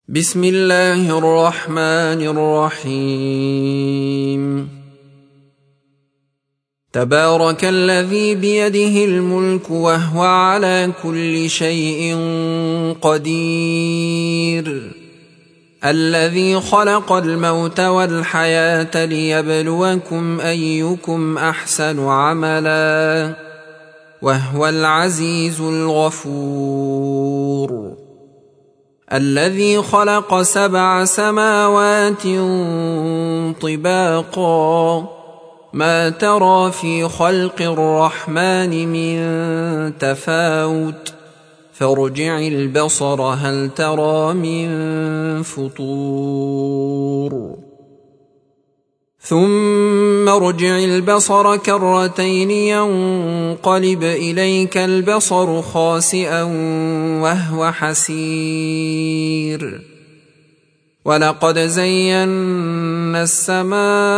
بسم الله الرحمن الرحيم. تبارك الذي بيده الملك وهو على كل شيء قدير، الذي خلق الموت والحياة ليبلوكم أيكم أحسن عملا، وهو العزيز الغفور، الذي خلق 7 سماوات طباقا، ما ترى في خلق الرحمن من تفاوت، فارجع البصر هل ترى من فطور، ثم ارجع البصر كرتين ينقلب إليك البصر خاسئا وهو حسير، ولقد زينا السماء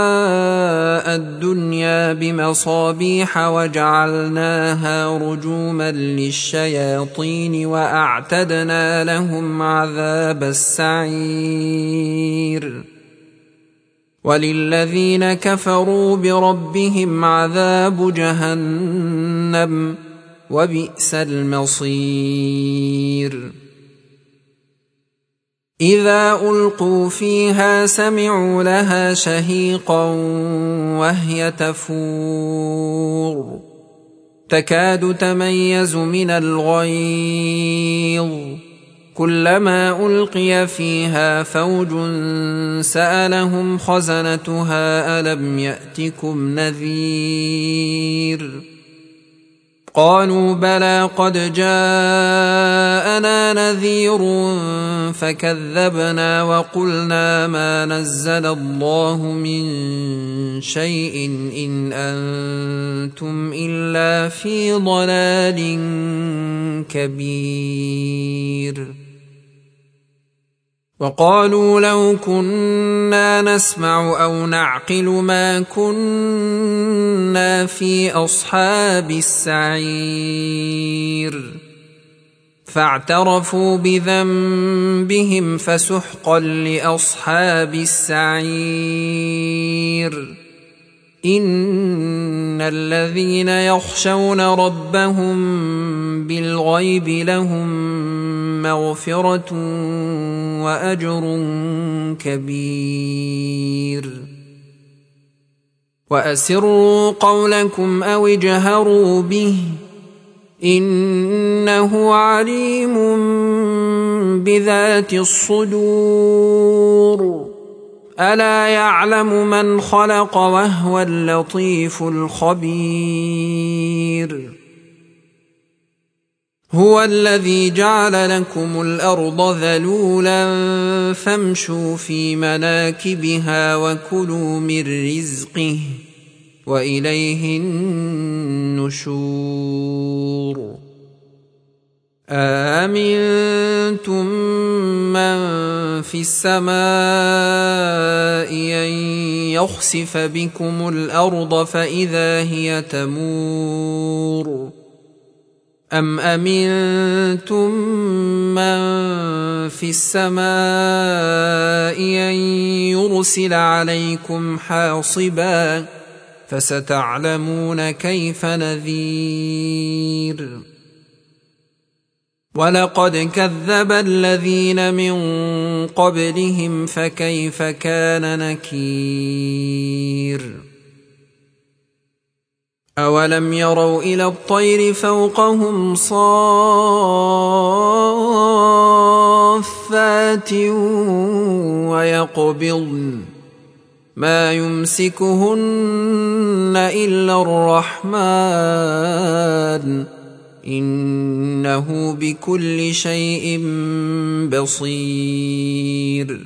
الدنيا بمصابيح وجعلناها رجوما للشياطين وأعتدنا لهم عذاب السعير، وللذين كفروا بربهم عذاب جهنم وبئس المصير. إذا ألقوا فيها سمعوا لها شهيقا وهي تفور، تكاد تميز من الغيظ، كلما ألقي فيها فوج سألهم خزنتها ألم يأتكم نذير، قالوا بلى قد جاءنا نذير فكذبنا وقلنا ما نزل الله من شيء إن أنتم إلا في ضلال كبير، وقالوا لو كنا نسمع أو نعقل ما كنا في أصحاب السعير، فاعترفوا بذنبهم فسحقا لأصحاب السعير. إن الذين يخشون ربهم بالغيب لهم مغفرة وأجر كبير. وأسروا قولكم أو اجهروا به إنه عليم بذات الصدور، ألا يعلم من خلق وهو اللطيف الخبير. هو الذي جعل لكم الأرض ذلولا فامشوا في مناكبها وكلوا من رزقه وإليه النشور. أأمنتم من في السماء أن يخسف بكم الأرض فإذا هي تمور، أم أمنتم من في السماء أن يرسل عليكم حاصبا فستعلمون كيف نذير. ولقد كذب الذين من قبلهم فكيف كان نكير. أولم يروا إلى الطير فوقهم صافات ويقبضن ما يمسكهن إلا الرحمن إنه بكل شيء بصير.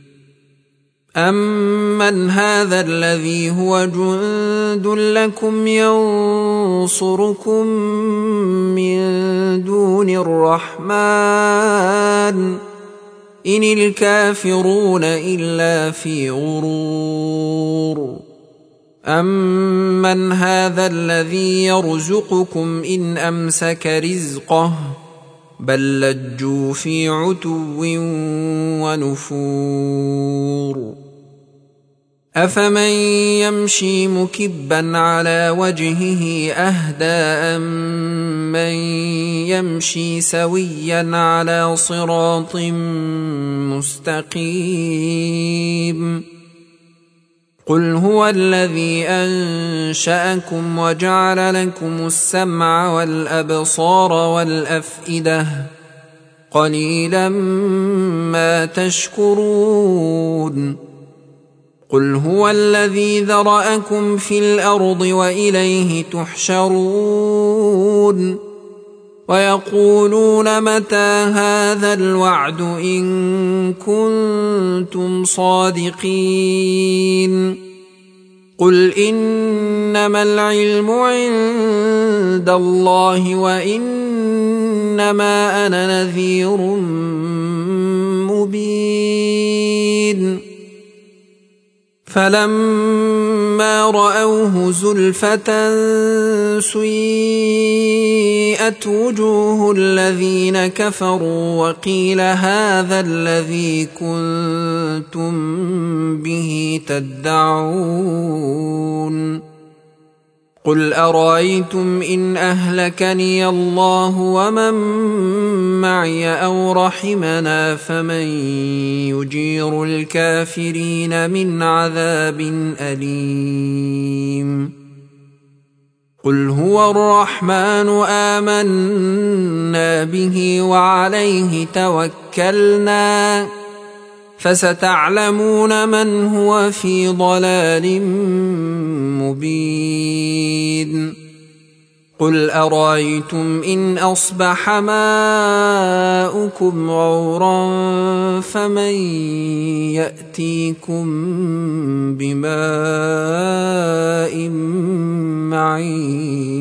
أمن هذا الذي هو جند لكم ينصركم من دون الرحمن إن الكافرون إلا في غرور. أمن هذا الذي يرزقكم إن أمسك رزقه بل لجوا في عتو ونفور أفمن يمشي مكبا على وجهه أهدى أمن يمشي سويا على صراط مستقيم قل هو الذي أنشأكم وجعل لكم السمع والأبصار والأفئدة قليلا ما تشكرون قل هو الذي ذرأكم في الأرض وإليه تحشرون ويقولون متى هذا الوعد إن كنتم صادقين قل إنما العلم عند الله وإنما أنا نذير مبين فلما رأوه زلفة سيئت وجوه الذين كفروا وقيل هذا الذي كنتم به تدعون قل أرأيتم إن أهلكني الله ومن معي أو رحمنا فمن يجير الكافرين من عذاب أليم قل هو الرحمن آمنا به وعليه توكلنا فستعلمون من هو في ضلال مبين قل أرأيتم إن أصبح ماؤكم غورا فمن يأتيكم بماء معين